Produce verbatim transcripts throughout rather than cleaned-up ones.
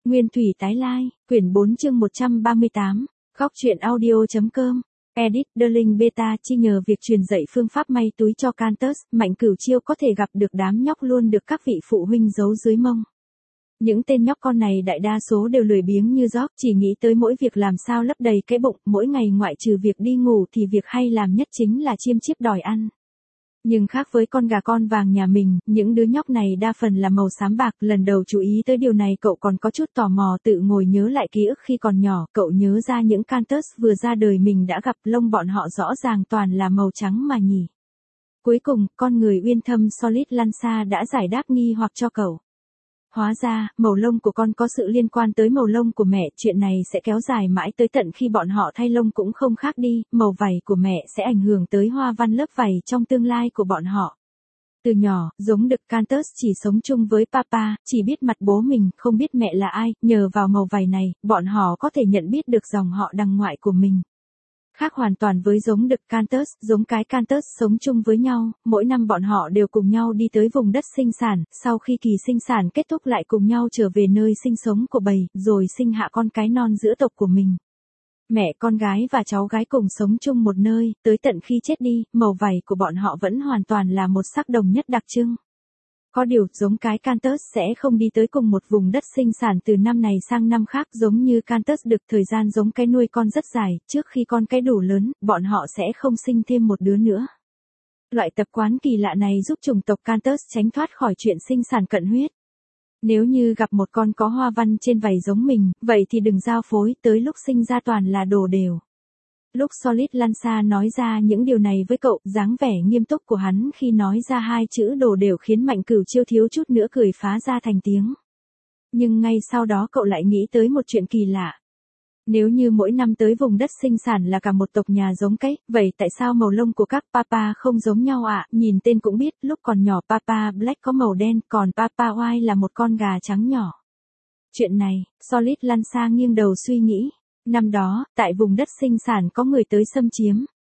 Nguyên thủy tái lai, quyển bốn chương một trăm ba mươi tám, góc truyện audio.com, edit, Darling Beta chi nhờ việc truyền dạy phương pháp may túi cho Cantus, Mạnh Cửu Chiêu có thể gặp được đám nhóc luôn được các vị phụ huynh giấu dưới mông. Những tên nhóc con này đại đa số đều lười biếng như gióc, chỉ nghĩ tới mỗi việc làm sao lấp đầy cái bụng, mỗi ngày ngoại trừ việc đi ngủ thì việc hay làm nhất chính là chiêm chiếp đòi ăn. Nhưng khác với con gà con vàng nhà mình, những đứa nhóc này đa phần là màu xám bạc, lần đầu chú ý tới điều này cậu còn có chút tò mò tự ngồi nhớ lại ký ức khi còn nhỏ, cậu nhớ ra những Cantus vừa ra đời mình đã gặp, lông bọn họ rõ ràng toàn là màu trắng mà nhỉ. Cuối cùng, con người uyên thâm Solid Lanza đã giải đáp nghi hoặc cho cậu. Hóa ra, màu lông của con có sự liên quan tới màu lông của mẹ, chuyện này sẽ kéo dài mãi tới tận khi bọn họ thay lông cũng không khác đi, màu vảy của mẹ sẽ ảnh hưởng tới hoa văn lớp vảy trong tương lai của bọn họ. Từ nhỏ, giống đực Cantus chỉ sống chung với papa, chỉ biết mặt bố mình, không biết mẹ là ai, nhờ vào màu vảy này, bọn họ có thể nhận biết được dòng họ đằng ngoại của mình. Khác hoàn toàn với giống đực Cantus, giống cái Cantus sống chung với nhau, mỗi năm bọn họ đều cùng nhau đi tới vùng đất sinh sản, sau khi kỳ sinh sản kết thúc lại cùng nhau trở về nơi sinh sống của bầy, rồi sinh hạ con cái non giữa tộc của mình. Mẹ, con gái và cháu gái cùng sống chung một nơi, tới tận khi chết đi, màu vảy của bọn họ vẫn hoàn toàn là một sắc đồng nhất đặc trưng. Có điều, giống cái Cantus sẽ không đi tới cùng một vùng đất sinh sản từ năm này sang năm khác, giống như Cantus đực, thời gian giống cái nuôi con rất dài, trước khi con cái đủ lớn, bọn họ sẽ không sinh thêm một đứa nữa. Loại tập quán kỳ lạ này giúp chủng tộc Cantus tránh thoát khỏi chuyện sinh sản cận huyết. Nếu như gặp một con có hoa văn trên vảy giống mình, vậy thì đừng giao phối, tới lúc sinh ra toàn là đồ đều. Lúc Solid Lanza nói ra những điều này với cậu, dáng vẻ nghiêm túc của hắn khi nói ra hai chữ đồ đều khiến Mạnh Cửu Chiêu thiếu chút nữa cười phá ra thành tiếng. Nhưng ngay sau đó cậu lại nghĩ tới một chuyện kỳ lạ. Nếu như mỗi năm tới vùng đất sinh sản là cả một tộc nhà giống cái, vậy tại sao màu lông của các papa không giống nhau ạ? À? Nhìn tên cũng biết, lúc còn nhỏ papa Black có màu đen, còn papa White là một con gà trắng nhỏ. Chuyện này, Solid Lanza nghiêng đầu suy nghĩ. Năm đó, tại vùng đất sinh sản có người tới xâm chiếm.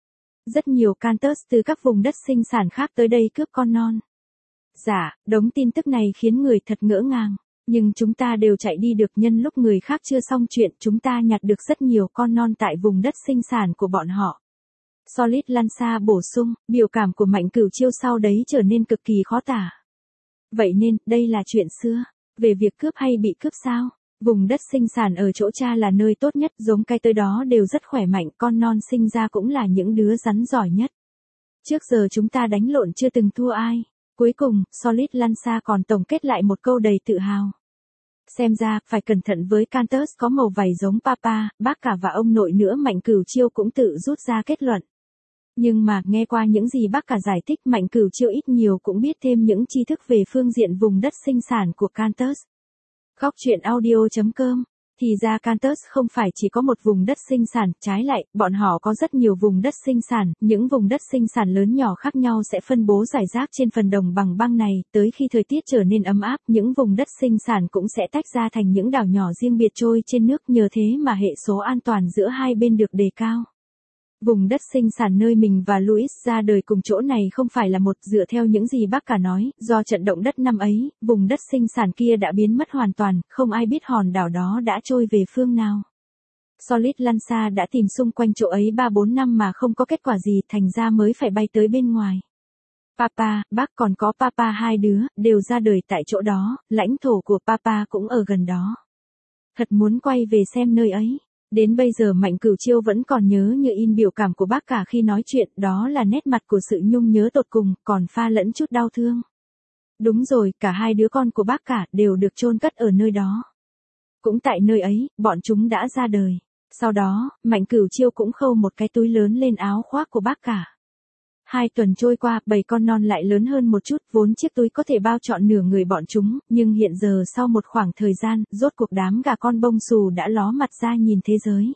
Rất nhiều Cantus từ các vùng đất sinh sản khác tới đây cướp con non. Dạ, đống tin tức này khiến người thật ngỡ ngàng. Nhưng chúng ta đều chạy đi được, nhân lúc người khác chưa xong chuyện, chúng ta nhặt được rất nhiều con non tại vùng đất sinh sản của bọn họ. Solid Lanza bổ sung, biểu cảm của Mạnh Cửu Chiêu sau đấy trở nên cực kỳ khó tả. Vậy nên, đây là chuyện xưa. Về việc cướp hay bị cướp sao? Vùng đất sinh sản ở chỗ cha là nơi tốt nhất, giống cái tới đó đều rất khỏe mạnh, con non sinh ra cũng là những đứa rắn giỏi nhất. Trước giờ chúng ta đánh lộn chưa từng thua ai. Cuối cùng, Solid Lanza còn tổng kết lại một câu đầy tự hào. Xem ra, phải cẩn thận với Cantus có màu vảy giống papa, bác cả và ông nội nữa, Mạnh Cửu Chiêu cũng tự rút ra kết luận. Nhưng mà, nghe qua những gì bác cả giải thích, Mạnh Cửu Chiêu ít nhiều cũng biết thêm những tri thức về phương diện vùng đất sinh sản của Cantus. Góc truyện audio.com, thì ra Cantus không phải chỉ có một vùng đất sinh sản, trái lại, bọn họ có rất nhiều vùng đất sinh sản, những vùng đất sinh sản lớn nhỏ khác nhau sẽ phân bố rải rác trên phần đồng bằng băng này, tới khi thời tiết trở nên ấm áp, những vùng đất sinh sản cũng sẽ tách ra thành những đảo nhỏ riêng biệt trôi trên nước, nhờ thế mà hệ số an toàn giữa hai bên được đề cao. Vùng đất sinh sản nơi mình và Louis ra đời cùng chỗ này không phải là một, dựa theo những gì bác cả nói, do trận động đất năm ấy, vùng đất sinh sản kia đã biến mất hoàn toàn, không ai biết hòn đảo đó đã trôi về phương nào. Solid Lanza đã tìm xung quanh chỗ ấy ba bốn năm mà không có kết quả gì, thành ra mới phải bay tới bên ngoài. Papa, bác còn có papa hai đứa, đều ra đời tại chỗ đó, lãnh thổ của papa cũng ở gần đó. Thật muốn quay về xem nơi ấy. Đến bây giờ Mạnh Cửu Chiêu vẫn còn nhớ như in biểu cảm của bác cả khi nói chuyện, đó là nét mặt của sự nhung nhớ tột cùng, còn pha lẫn chút đau thương. Đúng rồi, cả hai đứa con của bác cả đều được chôn cất ở nơi đó. Cũng tại nơi ấy, bọn chúng đã ra đời. Sau đó, Mạnh Cửu Chiêu cũng khâu một cái túi lớn lên áo khoác của bác cả. Hai tuần trôi qua, bầy con non lại lớn hơn một chút, vốn chiếc túi có thể bao trọn nửa người bọn chúng, nhưng hiện giờ sau một khoảng thời gian, rốt cuộc đám gà con bông xù đã ló mặt ra nhìn thế giới.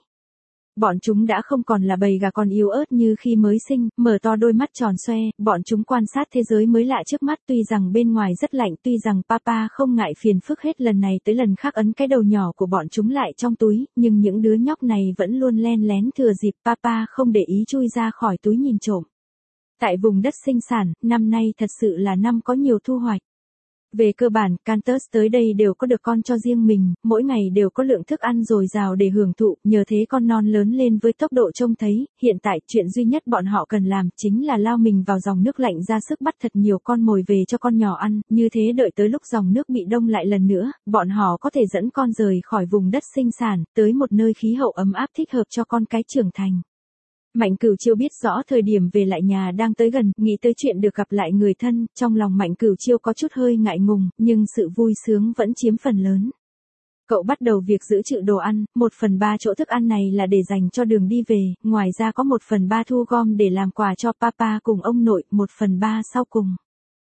Bọn chúng đã không còn là bầy gà con yếu ớt như khi mới sinh, mở to đôi mắt tròn xoe, bọn chúng quan sát thế giới mới lạ trước mắt, tuy rằng bên ngoài rất lạnh, tuy rằng papa không ngại phiền phức hết lần này tới lần khác ấn cái đầu nhỏ của bọn chúng lại trong túi, nhưng những đứa nhóc này vẫn luôn len lén thừa dịp papa không để ý chui ra khỏi túi nhìn trộm. Tại vùng đất sinh sản, năm nay thật sự là năm có nhiều thu hoạch. Về cơ bản, Cantus tới đây đều có được con cho riêng mình, mỗi ngày đều có lượng thức ăn dồi dào để hưởng thụ, nhờ thế con non lớn lên với tốc độ trông thấy, hiện tại chuyện duy nhất bọn họ cần làm chính là lao mình vào dòng nước lạnh ra sức bắt thật nhiều con mồi về cho con nhỏ ăn, như thế đợi tới lúc dòng nước bị đông lại lần nữa, bọn họ có thể dẫn con rời khỏi vùng đất sinh sản, tới một nơi khí hậu ấm áp thích hợp cho con cái trưởng thành. Mạnh Cửu Chiêu biết rõ thời điểm về lại nhà đang tới gần, nghĩ tới chuyện được gặp lại người thân, trong lòng Mạnh Cửu Chiêu có chút hơi ngại ngùng, nhưng sự vui sướng vẫn chiếm phần lớn. Cậu bắt đầu việc giữ trữ đồ ăn, một phần ba chỗ thức ăn này là để dành cho đường đi về, ngoài ra có một phần ba thu gom để làm quà cho papa cùng ông nội, một phần ba sau cùng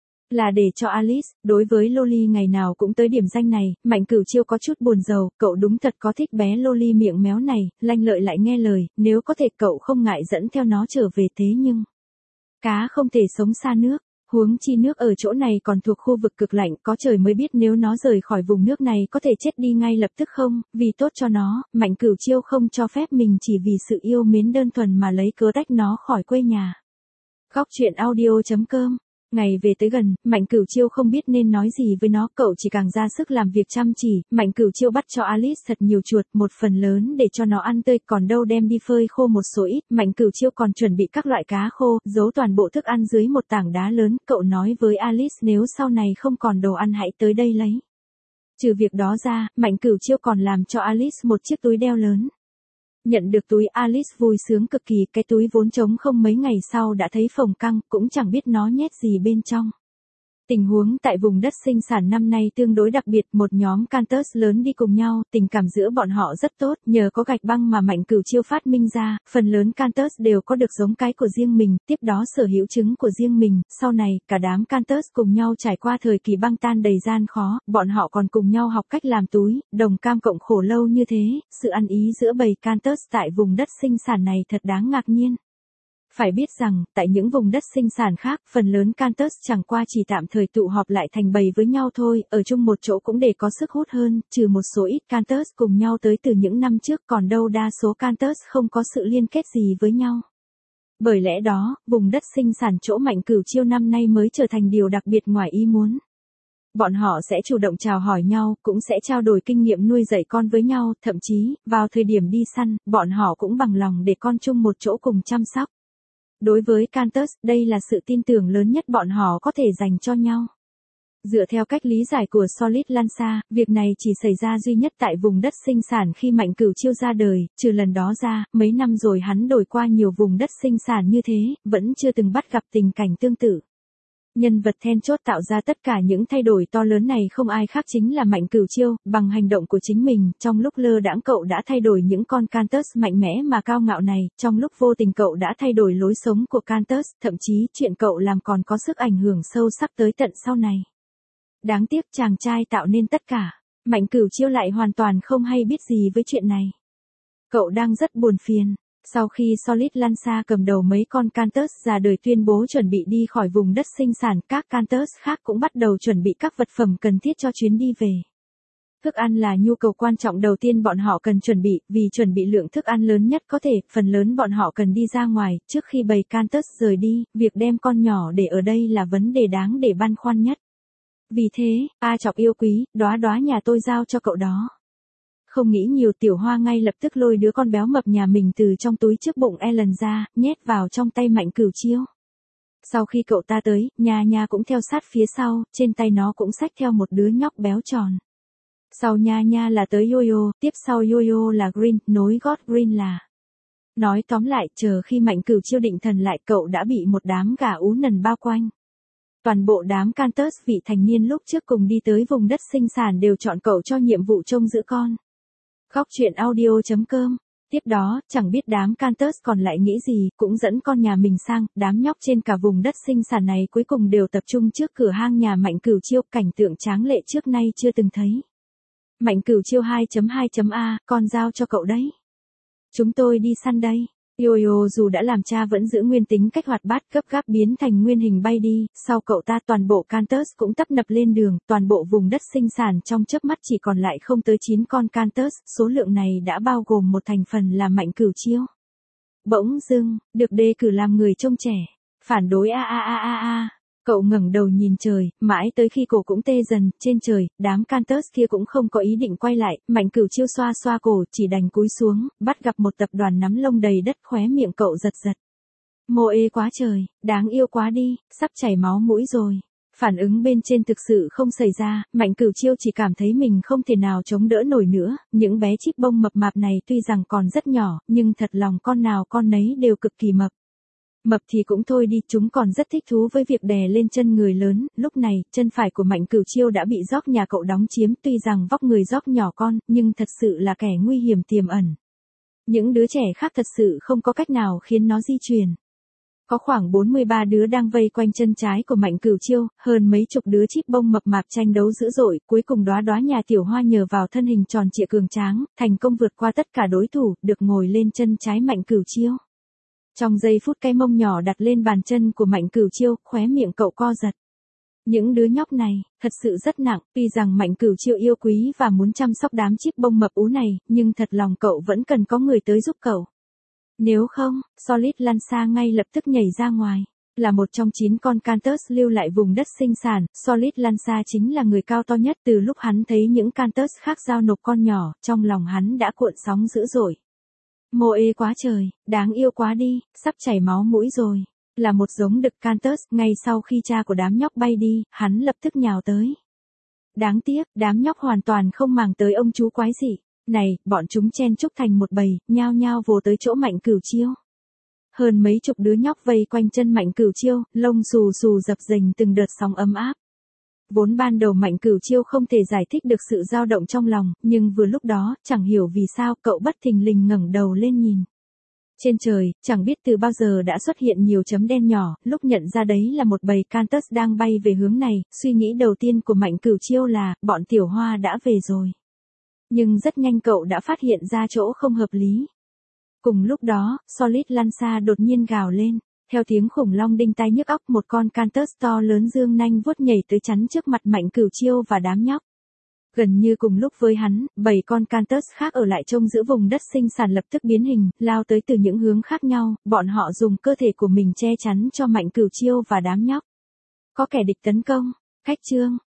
là để cho Alice. Đối với Loli ngày nào cũng tới điểm danh này, Mạnh Cửu Chiêu có chút buồn rầu, cậu đúng thật có thích bé Loli miệng méo này, lanh lợi lại nghe lời, nếu có thể cậu không ngại dẫn theo nó trở về, thế nhưng cá không thể sống xa nước, huống chi nước ở chỗ này còn thuộc khu vực cực lạnh, có trời mới biết nếu nó rời khỏi vùng nước này có thể chết đi ngay lập tức không, vì tốt cho nó, Mạnh Cửu Chiêu không cho phép mình chỉ vì sự yêu mến đơn thuần mà lấy cớ tách nó khỏi quê nhà. Góc truyện audio chấm com. Ngày về tới gần, Mạnh Cửu Chiêu không biết nên nói gì với nó, cậu chỉ càng ra sức làm việc chăm chỉ. Mạnh Cửu Chiêu bắt cho Alice thật nhiều chuột, một phần lớn để cho nó ăn tươi, còn đâu đem đi phơi khô một số ít. Mạnh Cửu Chiêu còn chuẩn bị các loại cá khô, giấu toàn bộ thức ăn dưới một tảng đá lớn. Cậu nói với Alice nếu sau này không còn đồ ăn hãy tới đây lấy. Trừ việc đó ra, Mạnh Cửu Chiêu còn làm cho Alice một chiếc túi đeo lớn. Nhận được túi, Alice vui sướng cực kỳ, cái túi vốn trống không mấy ngày sau đã thấy phồng căng, cũng chẳng biết nó nhét gì bên trong. Tình huống tại vùng đất sinh sản năm nay tương đối đặc biệt, một nhóm Cantus lớn đi cùng nhau, tình cảm giữa bọn họ rất tốt, nhờ có gạch băng mà Mạnh Cửu Chiêu phát minh ra, phần lớn Cantus đều có được giống cái của riêng mình, tiếp đó sở hữu trứng của riêng mình, sau này, cả đám Cantus cùng nhau trải qua thời kỳ băng tan đầy gian khó, bọn họ còn cùng nhau học cách làm túi, đồng cam cộng khổ lâu như thế, sự ăn ý giữa bầy Cantus tại vùng đất sinh sản này thật đáng ngạc nhiên. Phải biết rằng, tại những vùng đất sinh sản khác, phần lớn Cantus chẳng qua chỉ tạm thời tụ họp lại thành bầy với nhau thôi, ở chung một chỗ cũng để có sức hút hơn, trừ một số ít Cantus cùng nhau tới từ những năm trước, còn đâu đa số Cantus không có sự liên kết gì với nhau. Bởi lẽ đó, vùng đất sinh sản chỗ Mạnh Cửu Chiêu năm nay mới trở thành điều đặc biệt ngoài ý muốn. Bọn họ sẽ chủ động chào hỏi nhau, cũng sẽ trao đổi kinh nghiệm nuôi dạy con với nhau, thậm chí, vào thời điểm đi săn, bọn họ cũng bằng lòng để con chung một chỗ cùng chăm sóc. Đối với Cantus, đây là sự tin tưởng lớn nhất bọn họ có thể dành cho nhau. Dựa theo cách lý giải của Solid Lanza, việc này chỉ xảy ra duy nhất tại vùng đất sinh sản khi Mạnh Cửu Chiêu ra đời, trừ lần đó ra, mấy năm rồi hắn đổi qua nhiều vùng đất sinh sản như thế, vẫn chưa từng bắt gặp tình cảnh tương tự. Nhân vật then chốt tạo ra tất cả những thay đổi to lớn này không ai khác chính là Mạnh Cửu Chiêu, bằng hành động của chính mình, trong lúc lơ đãng cậu đã thay đổi những con Cantus mạnh mẽ mà cao ngạo này, trong lúc vô tình cậu đã thay đổi lối sống của Cantus, thậm chí chuyện cậu làm còn có sức ảnh hưởng sâu sắc tới tận sau này. Đáng tiếc chàng trai tạo nên tất cả, Mạnh Cửu Chiêu lại hoàn toàn không hay biết gì với chuyện này. Cậu đang rất buồn phiền. Sau khi Solid Lanza cầm đầu mấy con Cantus ra đời tuyên bố chuẩn bị đi khỏi vùng đất sinh sản, các Cantus khác cũng bắt đầu chuẩn bị các vật phẩm cần thiết cho chuyến đi về. Thức ăn là nhu cầu quan trọng đầu tiên bọn họ cần chuẩn bị, vì chuẩn bị lượng thức ăn lớn nhất có thể, phần lớn bọn họ cần đi ra ngoài, trước khi bầy Cantus rời đi, việc đem con nhỏ để ở đây là vấn đề đáng để băn khoăn nhất. Vì thế, A Chọc yêu quý, đóa đóa nhà tôi giao cho cậu đó. Không nghĩ nhiều, Tiểu Hoa ngay lập tức lôi đứa con béo mập nhà mình từ trong túi trước bụng Ellen ra, nhét vào trong tay Mạnh Cửu Chiêu. Sau khi cậu ta tới, Nha Nha cũng theo sát phía sau, trên tay nó cũng xách theo một đứa nhóc béo tròn. Sau Nha Nha là tới Yo-Yo, tiếp sau Yo-Yo là Green, nối gót Green là. Nói tóm lại, chờ khi Mạnh Cửu Chiêu định thần lại, cậu đã bị một đám gà ú nần bao quanh. Toàn bộ đám Cantus vị thành niên lúc trước cùng đi tới vùng đất sinh sản đều chọn cậu cho nhiệm vụ trông giữ con. Góc truyện audio chấm com. Tiếp đó, chẳng biết đám Cantus còn lại nghĩ gì, cũng dẫn con nhà mình sang, đám nhóc trên cả vùng đất sinh sản này cuối cùng đều tập trung trước cửa hang nhà Mạnh Cửu Chiêu, cảnh tượng tráng lệ trước nay chưa từng thấy. Mạnh Cửu Chiêu hai chấm hai chấm a, con giao cho cậu đấy. Chúng tôi đi săn đây. Yo-Yo dù đã làm cha vẫn giữ nguyên tính cách hoạt bát, gấp gáp biến thành nguyên hình bay đi, sau cậu ta toàn bộ Cantus cũng tấp nập lên đường, toàn bộ vùng đất sinh sản trong chớp mắt chỉ còn lại không tới chín con Cantus, số lượng này đã bao gồm một thành phần là Mạnh Cửu Chiêu. Bỗng dưng, được đề cử làm người trông trẻ, phản đối a a a a a. Cậu ngẩng đầu nhìn trời, mãi tới khi cổ cũng tê dần, trên trời, đám Cantus kia cũng không có ý định quay lại, Mạnh Cửu Chiêu xoa xoa cổ, chỉ đành cúi xuống, bắt gặp một tập đoàn nắm lông đầy đất, khóe miệng cậu giật giật. Mô ê quá trời, đáng yêu quá đi, sắp chảy máu mũi rồi. Phản ứng bên trên thực sự không xảy ra, Mạnh Cửu Chiêu chỉ cảm thấy mình không thể nào chống đỡ nổi nữa, những bé chip bông mập mạp này tuy rằng còn rất nhỏ, nhưng thật lòng con nào con nấy đều cực kỳ mập. Mập thì cũng thôi đi, chúng còn rất thích thú với việc đè lên chân người lớn, lúc này, chân phải của Mạnh Cửu Chiêu đã bị Rock nhà cậu đóng chiếm, tuy rằng vóc người Rock nhỏ con, nhưng thật sự là kẻ nguy hiểm tiềm ẩn. Những đứa trẻ khác thật sự không có cách nào khiến nó di chuyển. Có khoảng bốn mươi ba đứa đang vây quanh chân trái của Mạnh Cửu Chiêu, hơn mấy chục đứa chip bông mập mạp tranh đấu dữ dội, cuối cùng đóa đóa nhà tiểu hoa nhờ vào thân hình tròn trịa cường tráng, thành công vượt qua tất cả đối thủ, được ngồi lên chân trái Mạnh Cửu Chiêu. Trong giây phút cái mông nhỏ đặt lên bàn chân của Mạnh Cửu Chiêu, khóe miệng cậu co giật. Những đứa nhóc này, thật sự rất nặng, tuy rằng Mạnh Cửu Chiêu yêu quý và muốn chăm sóc đám chip bông mập ú này, nhưng thật lòng cậu vẫn cần có người tới giúp cậu. Nếu không, Solid Lanza ngay lập tức nhảy ra ngoài. Là một trong chín con Cantus lưu lại vùng đất sinh sản, Solid Lanza chính là người cao to nhất. Từ lúc hắn thấy những Cantus khác giao nộp con nhỏ, trong lòng hắn đã cuộn sóng dữ dội. Mô ê quá trời, đáng yêu quá đi, sắp chảy máu mũi rồi. Là một giống đực Cantus, ngay sau khi cha của đám nhóc bay đi, hắn lập tức nhào tới. Đáng tiếc, đám nhóc hoàn toàn không màng tới ông chú quái dị. Này, bọn chúng chen chúc thành một bầy, nhao nhao vồ tới chỗ Mạnh Cửu Chiêu. Hơn mấy chục đứa nhóc vây quanh chân Mạnh Cửu Chiêu, lông xù xù dập dềnh từng đợt sóng ấm áp. Vốn ban đầu Mạnh Cửu Chiêu không thể giải thích được sự dao động trong lòng, nhưng vừa lúc đó, chẳng hiểu vì sao, cậu bất thình lình ngẩng đầu lên nhìn. Trên trời, chẳng biết từ bao giờ đã xuất hiện nhiều chấm đen nhỏ, lúc nhận ra đấy là một bầy Cantus đang bay về hướng này, suy nghĩ đầu tiên của Mạnh Cửu Chiêu là, bọn tiểu hoa đã về rồi. Nhưng rất nhanh cậu đã phát hiện ra chỗ không hợp lý. Cùng lúc đó, Solid Lanza đột nhiên gào lên. Theo tiếng khủng long đinh tai nhức óc, một con Cantus to lớn dương nanh vuốt nhảy tới chắn trước mặt Mạnh Cửu Chiêu và đám nhóc. Gần như cùng lúc với hắn, bảy con Cantus khác ở lại trông giữ vùng đất sinh sản lập tức biến hình, lao tới từ những hướng khác nhau, bọn họ dùng cơ thể của mình che chắn cho Mạnh Cửu Chiêu và đám nhóc. Có kẻ địch tấn công. Khách chương.